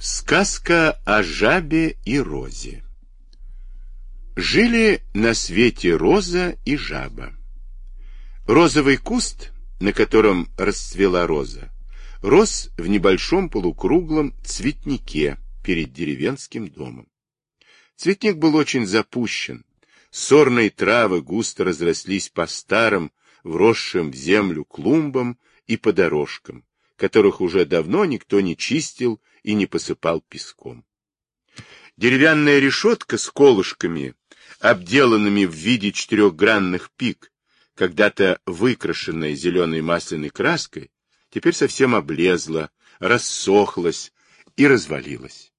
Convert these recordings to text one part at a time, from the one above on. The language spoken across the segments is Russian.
Сказка о жабе и розе. Жили на свете роза и жаба. Розовый куст, на котором расцвела роза, рос в небольшом полукруглом цветнике перед деревенским домом. Цветник был очень запущен. Сорные травы густо разрослись по старым, вросшим в землю клумбам и по дорожкам, которых уже давно никто не чистил и не посыпал песком. Деревянная решетка с колышками, обделанными в виде четырехгранных пик, когда-то выкрашенная зеленой масляной краской, теперь совсем облезла, рассохлась и развалилась.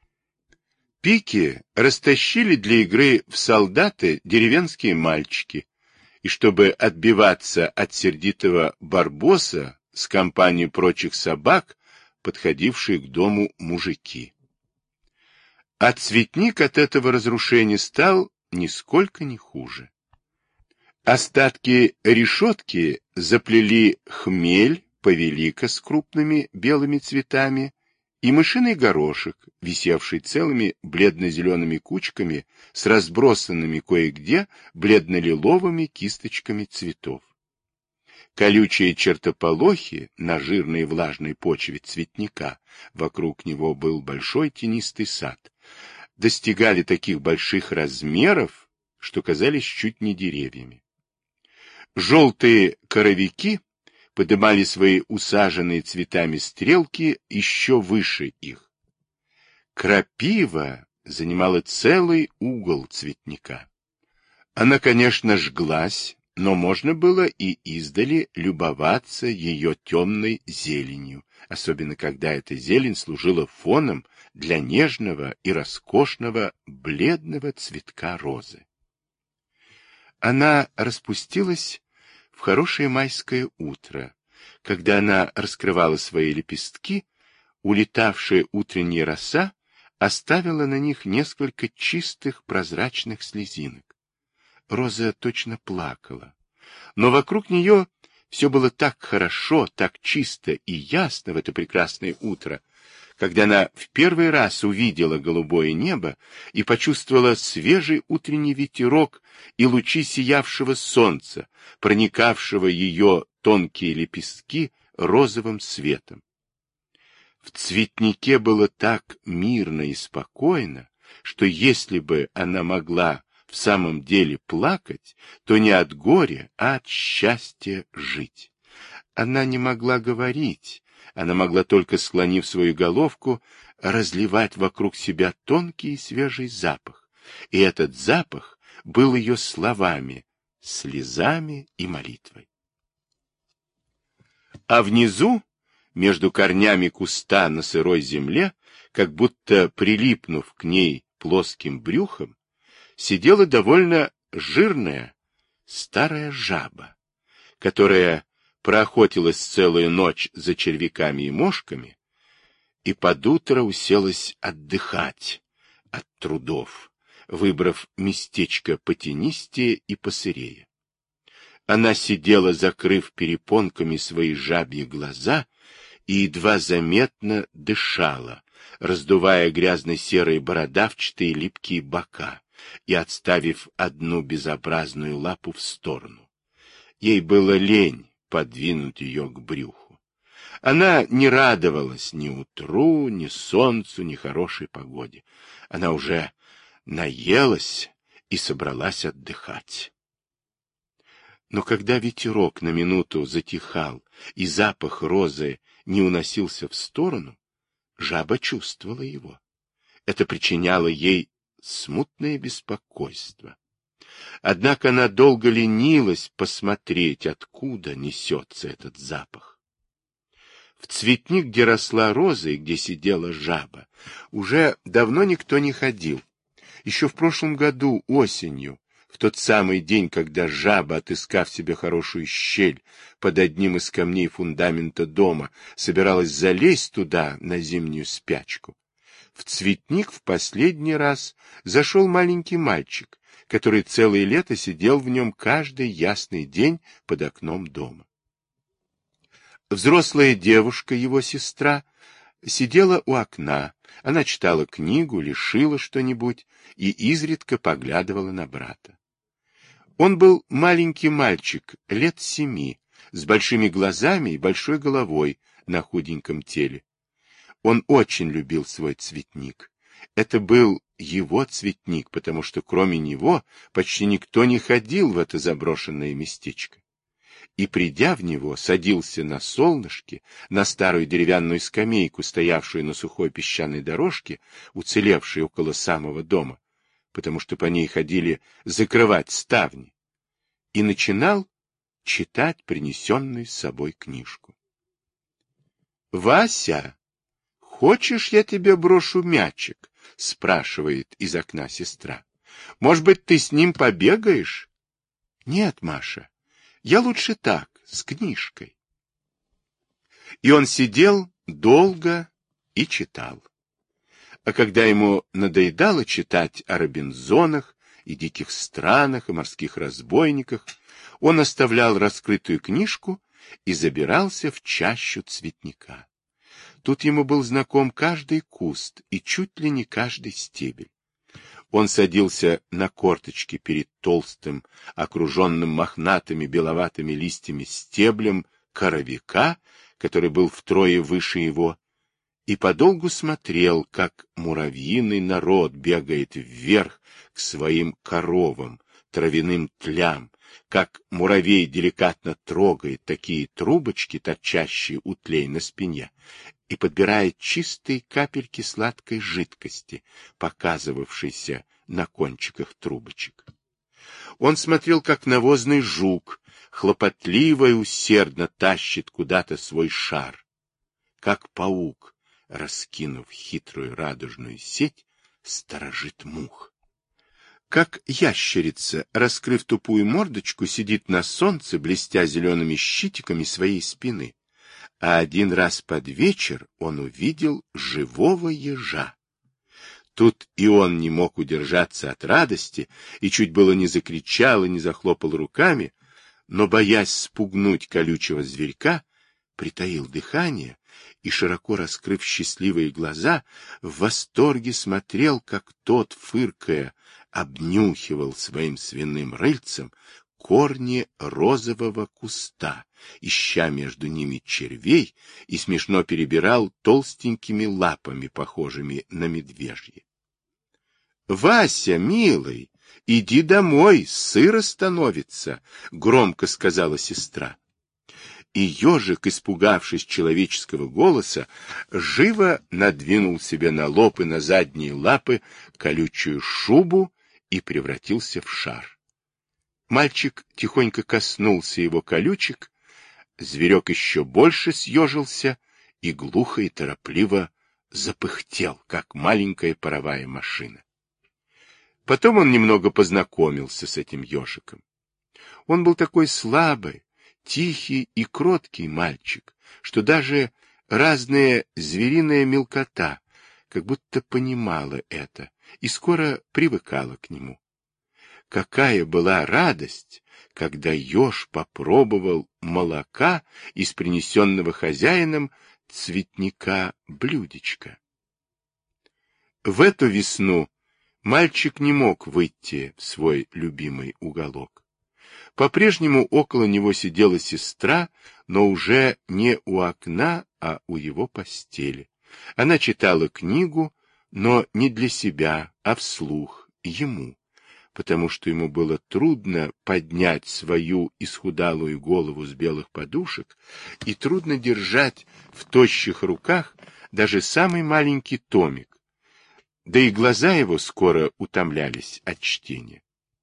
Пики растащили для игры в солдаты деревенские мальчики, и чтобы отбиваться от сердитого барбоса с компанией прочих собак, подходившие к дому мужики. А цветник от этого разрушения стал нисколько не хуже. Остатки решетки заплели хмель повелика с крупными белыми цветами и мышиный горошек, висевший целыми бледно-зелеными кучками с разбросанными кое-где бледно-лиловыми кисточками цветов. Колючие чертополохи на жирной влажной почве цветника, вокруг него был большой тенистый сад, достигали таких больших размеров, что казались чуть не деревьями. Желтые коровики подымали свои усаженные цветами стрелки еще выше их. Крапива занимала целый угол цветника. Она, конечно, жглась, но можно было и издали любоваться ее темной зеленью, особенно когда эта зелень служила фоном для нежного и роскошного бледного цветка розы. Она распустилась в хорошее майское утро, когда она раскрывала свои лепестки, улетавшая утренняя роса оставила на них несколько чистых прозрачных слезинок. Роза точно плакала, но вокруг нее все было так хорошо, так чисто и ясно в это прекрасное утро, когда она в первый раз увидела голубое небо и почувствовала свежий утренний ветерок и лучи сиявшего солнца, проникавшего ее тонкие лепестки розовым светом. В цветнике было так мирно и спокойно, что если бы она могла в самом деле плакать, то не от горя, а от счастья жить. Она не могла говорить, она могла только, склонив свою головку, разливать вокруг себя тонкий и свежий запах, и этот запах был ее словами, слезами и молитвой. А внизу, между корнями куста на сырой земле, как будто прилипнув к ней плоским брюхом, сидела довольно жирная старая жаба, которая проохотилась целую ночь за червяками и мошками и под утро уселась отдыхать от трудов, выбрав местечко потенистее и посырее. Она сидела, закрыв перепонками свои жабьи глаза, и едва заметно дышала, раздувая грязно-серые бородавчатые липкие бока и отставив одну безобразную лапу в сторону. Ей было лень подвинуть ее к брюху. Она не радовалась ни утру, ни солнцу, ни хорошей погоде. Она уже наелась и собралась отдыхать. Но когда ветерок на минуту затихал и запах розы не уносился в сторону, жаба чувствовала его. Это причиняло ей смутное беспокойство. Однако она долго ленилась посмотреть, откуда несется этот запах. В цветник, где росла роза и где сидела жаба, уже давно никто не ходил. Еще в прошлом году осенью, в тот самый день, когда жаба, отыскав себе хорошую щель под одним из камней фундамента дома, собиралась залезть туда на зимнюю спячку, в цветник в последний раз зашел маленький мальчик, который целое лето сидел в нем каждый ясный день под окном дома. Взрослая девушка, его сестра, сидела у окна. Она читала книгу, лишила что-нибудь и изредка поглядывала на брата. Он был маленький мальчик, лет 7, с большими глазами и большой головой на худеньком теле. Он очень любил свой цветник. Это был его цветник, потому что кроме него почти никто не ходил в это заброшенное местечко. И, придя в него, садился на солнышке, на старую деревянную скамейку, стоявшую на сухой песчаной дорожке, уцелевшей около самого дома, потому что по ней ходили закрывать ставни, и начинал читать принесенную с собой книжку. — Вася, хочешь, я тебе брошу мячик? — спрашивает из окна сестра. — Может быть, ты с ним побегаешь? — Нет, Маша, я лучше так, с книжкой. И он сидел долго и читал. А когда ему надоедало читать о Робинзонах и диких странах и морских разбойниках, он оставлял раскрытую книжку и забирался в чащу цветника. Тут ему был знаком каждый куст и чуть ли не каждый стебель. Он садился на корточки перед толстым, окруженным мохнатыми беловатыми листьями стеблем коровика, который был втрое выше его, и подолгу смотрел, как муравьиный народ бегает вверх к своим коровам, травяным тлям, как муравей деликатно трогает такие трубочки, торчащие у тлей на спине, и подбирает чистые капельки сладкой жидкости, показывавшейся на кончиках трубочек. Он смотрел, как навозный жук хлопотливо и усердно тащит куда-то свой шар, как паук, раскинув хитрую радужную сеть, сторожит мух. Как ящерица, раскрыв тупую мордочку, сидит на солнце, блестя зелеными щитиками своей спины. А один раз под вечер он увидел живого ежа. Тут и он не мог удержаться от радости, и чуть было не закричал и не захлопал руками, но, боясь спугнуть колючего зверька, притаил дыхание и, широко раскрыв счастливые глаза, в восторге смотрел, как тот, фыркая, обнюхивал своим свиным рыльцем корни розового куста, ища между ними червей, и смешно перебирал толстенькими лапами, похожими на медвежьи. — Вася, милый, иди домой, сыро становится, — громко сказала сестра. И ежик, испугавшись человеческого голоса, живо надвинул себе на лоб и на задние лапы колючую шубу и превратился в шар. Мальчик тихонько коснулся его колючек, зверек еще больше съежился и глухо и торопливо запыхтел, как маленькая паровая машина. Потом он немного познакомился с этим ежиком. Он был такой слабый, тихий и кроткий мальчик, что даже разная звериная мелкота как будто понимала это и скоро привыкала к нему. Какая была радость, когда еж попробовал молока из принесенного хозяином цветника блюдечка. В эту весну мальчик не мог выйти в свой любимый уголок. По-прежнему около него сидела сестра, но уже не у окна, а у его постели. Она читала книгу, но не для себя, а вслух, ему, потому что ему было трудно поднять свою исхудалую голову с белых подушек и трудно держать в тощих руках даже самый маленький томик, да и глаза его скоро утомлялись от чтения.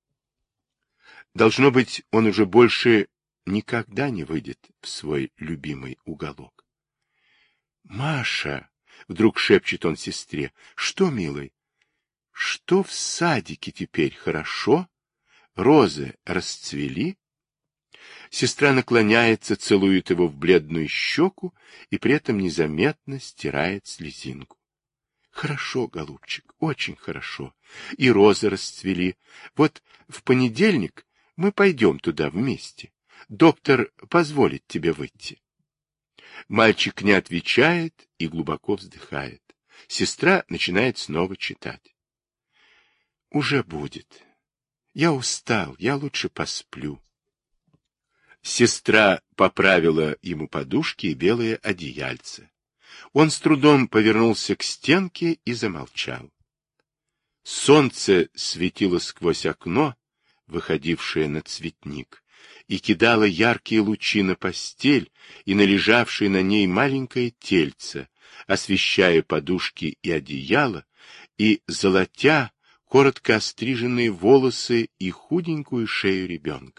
Должно быть, он уже больше никогда не выйдет в свой любимый уголок. — Маша! — вдруг шепчет он сестре. — Что, милый? — Что в садике теперь, хорошо? Розы расцвели? Сестра наклоняется, целует его в бледную щеку и при этом незаметно стирает слезинку. — Хорошо, голубчик, очень хорошо. И розы расцвели. Вот в понедельник мы пойдем туда вместе. Доктор позволит тебе выйти. Мальчик не отвечает и глубоко вздыхает. Сестра начинает снова читать. Уже будет. Я устал, я лучше посплю. Сестра поправила ему подушки и белое одеяльце. Он с трудом повернулся к стенке и замолчал. Солнце светило сквозь окно, выходившее на цветник, и кидало яркие лучи на постель и на лежавшее на ней маленькое тельце, освещая подушки и одеяло, и золотя коротко остриженные волосы и худенькую шею ребенка.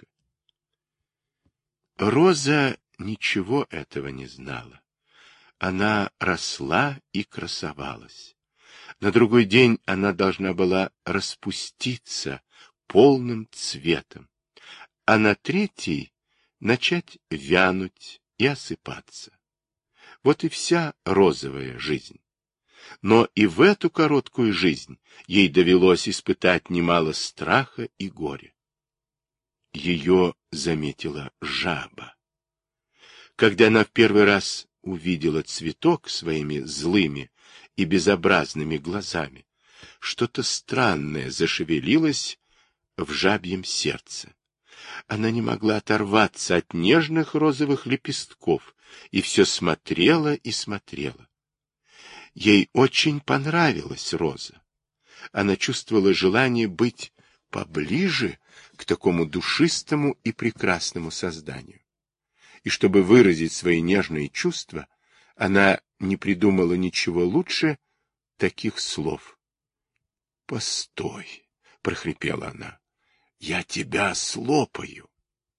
Роза ничего этого не знала. Она росла и красовалась. На другой день она должна была распуститься полным цветом, а на третий начать вянуть и осыпаться. Вот и вся розовая жизнь. Но и в эту короткую жизнь ей довелось испытать немало страха и горя. Ее заметила жаба. Когда она в первый раз увидела цветок своими злыми и безобразными глазами, что-то странное зашевелилось в жабьем сердце. Она не могла оторваться от нежных розовых лепестков и все смотрела и смотрела. Ей очень понравилась роза. Она чувствовала желание быть поближе к такому душистому и прекрасному созданию. И чтобы выразить свои нежные чувства, она не придумала ничего лучше таких слов. «Постой!» — прохрипела она. «Я тебя слопаю!»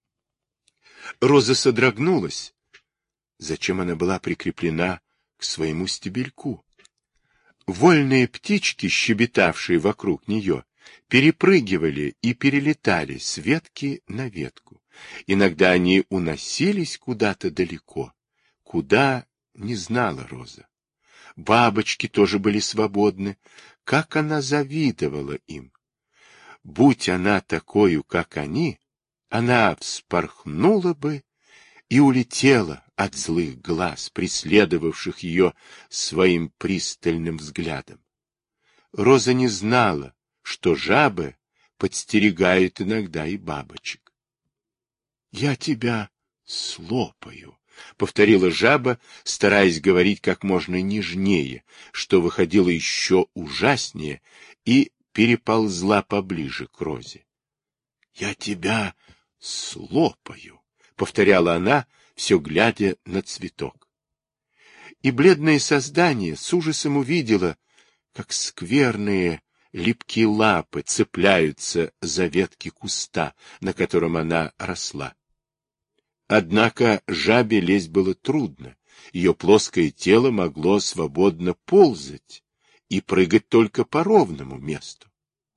Роза содрогнулась. Зачем она была прикреплена к своему стебельку? Вольные птички, щебетавшие вокруг нее, перепрыгивали и перелетали с ветки на ветку. Иногда они уносились куда-то далеко. Куда — не знала Роза. Бабочки тоже были свободны. Как она завидовала им! Будь она такою, как они, она вспорхнула бы и улетела от злых глаз, преследовавших ее своим пристальным взглядом. Роза не знала, что жабы подстерегают иногда и бабочек. — Я тебя слопаю, — повторила жаба, стараясь говорить как можно нежнее, что выходило еще ужаснее, и переползла поближе к Розе. — Я тебя слопаю, — повторяла она, все глядя на цветок. И бледное создание с ужасом увидело, как скверные липкие лапы цепляются за ветки куста, на котором она росла. Однако жабе лезть было трудно, ее плоское тело могло свободно ползать и прыгать только по ровному месту.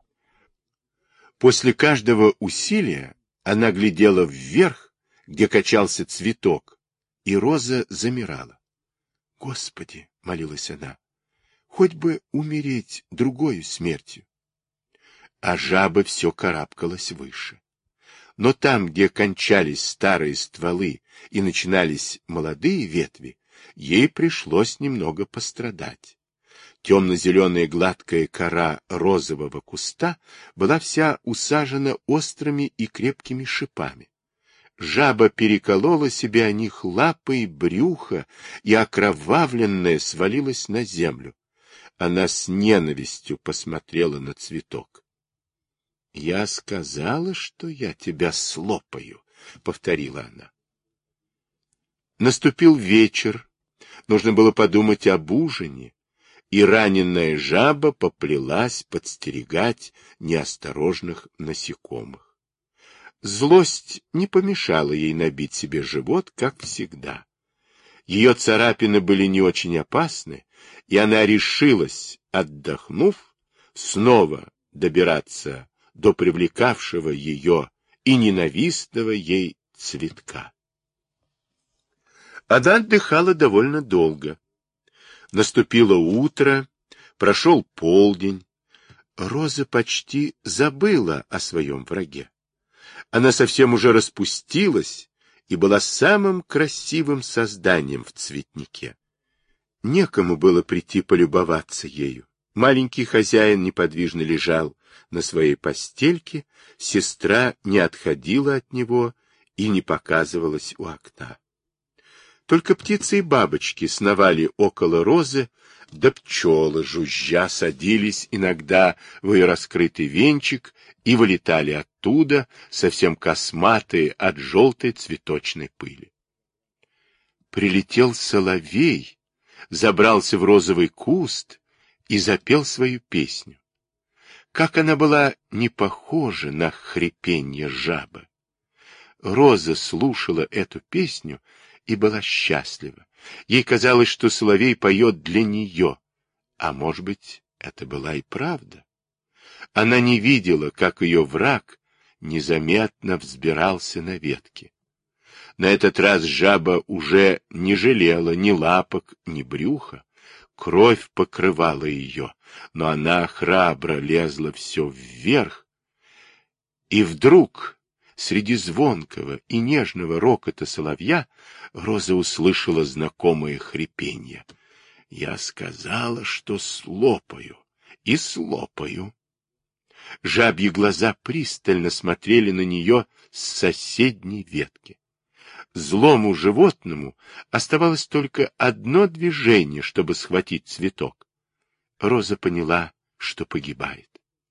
После каждого усилия она глядела вверх, где качался цветок, и Роза замирала. — Господи! — молилась она. — Хоть бы умереть другою смертью. А жаба все карабкалась выше. Но там, где кончались старые стволы и начинались молодые ветви, ей пришлось немного пострадать. Темно-зеленая гладкая кора розового куста была вся усажена острыми и крепкими шипами. Жаба переколола себе о них лапы и брюхо, и окровавленная свалилась на землю. Она с ненавистью посмотрела на цветок. — Я сказала, что я тебя слопаю, — повторила она. Наступил вечер. Нужно было подумать об ужине, и раненая жаба поплелась подстерегать неосторожных насекомых. Злость не помешала ей набить себе живот, как всегда. Ее царапины были не очень опасны, и она решилась, отдохнув, снова добираться до привлекавшего ее и ненавистного ей цветка. Она отдыхала довольно долго. Наступило утро, прошел полдень. Роза почти забыла о своем враге. Она совсем уже распустилась и была самым красивым созданием в цветнике. Некому было прийти полюбоваться ею. Маленький хозяин неподвижно лежал на своей постельке, сестра не отходила от него и не показывалась у окна. Только птицы и бабочки сновали около розы, да пчелы, жужжа, садились иногда в ее раскрытый венчик и вылетали оттуда, совсем косматые от желтой цветочной пыли. Прилетел соловей, забрался в розовый куст и запел свою песню. Как она была не похожа на хрипенье жабы. Роза слушала эту песню и была счастлива. Ей казалось, что соловей поет для нее, а может быть, это была и правда. Она не видела, как ее враг незаметно взбирался на ветки. На этот раз жаба уже не жалела ни лапок, ни брюха. Кровь покрывала ее, но она храбро лезла все вверх. И вдруг, среди звонкого и нежного рокота соловья, Роза услышала знакомое хрипенье. «Я сказала, что слопаю, и слопаю». Жабьи глаза пристально смотрели на нее с соседней ветки. Злому животному оставалось только одно движение, чтобы схватить цветок. Роза поняла, что погибает.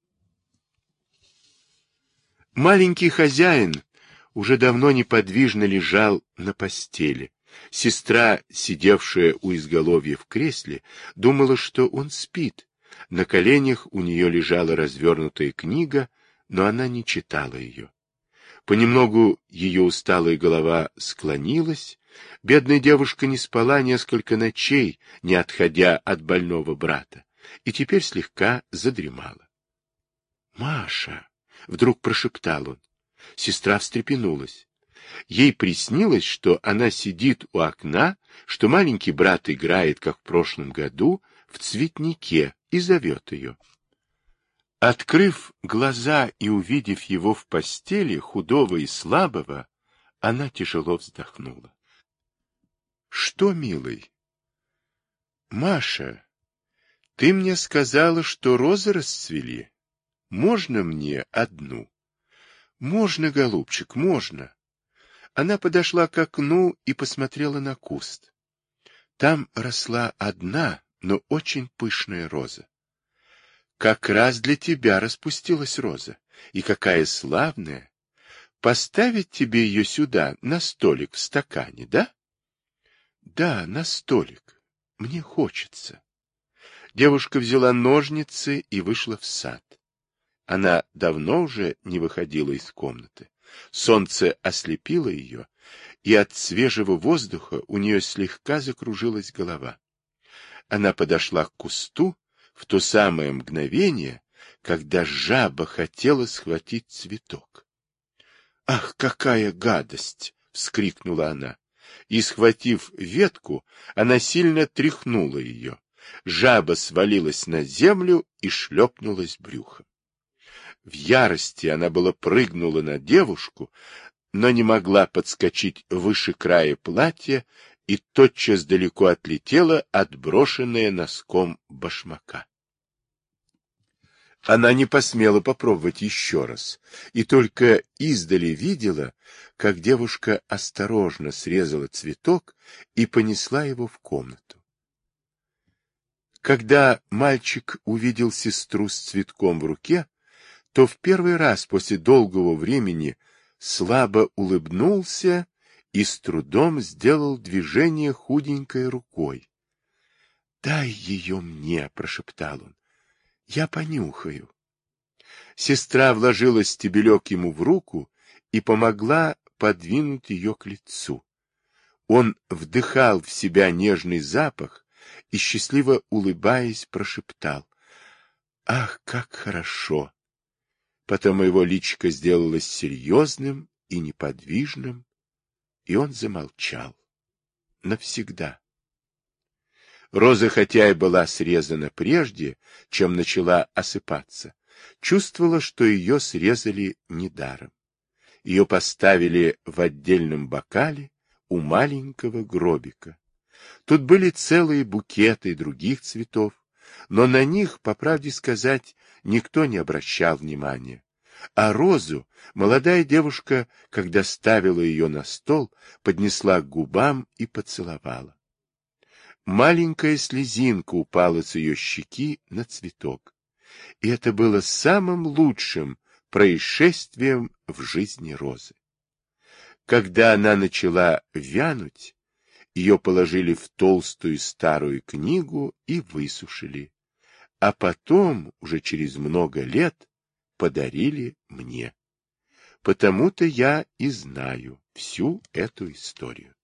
Маленький хозяин уже давно неподвижно лежал на постели. Сестра, сидевшая у изголовья в кресле, думала, что он спит. На коленях у нее лежала развернутая книга, но она не читала ее. Понемногу ее усталая голова склонилась. Бедная девушка не спала несколько ночей, не отходя от больного брата, и теперь слегка задремала. «Маша!» — вдруг прошептал он. Сестра встрепенулась. Ей приснилось, что она сидит у окна, что маленький брат играет, как в прошлом году, в цветнике и зовет ее. Открыв глаза и увидев его в постели, худого и слабого, она тяжело вздохнула. — Что, милый? — Маша, ты мне сказала, что розы расцвели. Можно мне одну? — Можно, голубчик, можно. Она подошла к окну и посмотрела на куст. Там росла одна, но очень пышная роза. Как раз для тебя распустилась роза. И какая славная! Поставить тебе ее сюда, на столик в стакане, да? Да, на столик. Мне хочется. Девушка взяла ножницы и вышла в сад. Она давно уже не выходила из комнаты. Солнце ослепило ее, и от свежего воздуха у нее слегка закружилась голова. Она подошла к кусту в то самое мгновение, когда жаба хотела схватить цветок. «Ах, какая гадость!» — вскрикнула она. И, схватив ветку, она сильно тряхнула ее. Жаба свалилась на землю и шлепнулась брюхом. В ярости она было прыгнула на девушку, но не могла подскочить выше края платья и тотчас далеко отлетела, отброшенная носком башмака. Она не посмела попробовать еще раз, и только издали видела, как девушка осторожно срезала цветок и понесла его в комнату. Когда мальчик увидел сестру с цветком в руке, то в первый раз после долгого времени слабо улыбнулся и с трудом сделал движение худенькой рукой. — Дай ее мне, — прошептал он. — Я понюхаю. Сестра вложила стебелек ему в руку и помогла подвинуть ее к лицу. Он вдыхал в себя нежный запах и, счастливо улыбаясь, прошептал: «Ах, как хорошо!» Потом его личико сделалось серьезным и неподвижным, и он замолчал. Навсегда. Роза, хотя и была срезана прежде, чем начала осыпаться, чувствовала, что ее срезали недаром. Ее поставили в отдельном бокале у маленького гробика. Тут были целые букеты других цветов, но на них, по правде сказать, никто не обращал внимания. А розу молодая девушка, когда ставила ее на стол, поднесла к губам и поцеловала. Маленькая слезинка упала с ее щеки на цветок. И это было самым лучшим происшествием в жизни розы. Когда она начала вянуть, ее положили в толстую старую книгу и высушили, а потом, уже через много лет, подарили мне. Потому-то я и знаю всю эту историю.